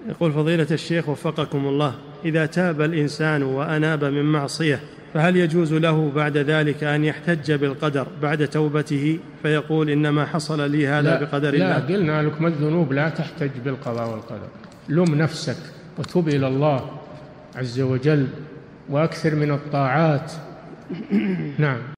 يقول فضيلة الشيخ وفقكم الله، إذا تاب الإنسان وأناب من معصية فهل يجوز له بعد ذلك أن يحتج بالقدر بعد توبته فيقول إنما حصل لي هذا بقدر الله؟ لا، قلنا لكم الذنوب لا تحتج بالقضاء والقدر. لم نفسك وتب إلى الله عز وجل وأكثر من الطاعات. نعم.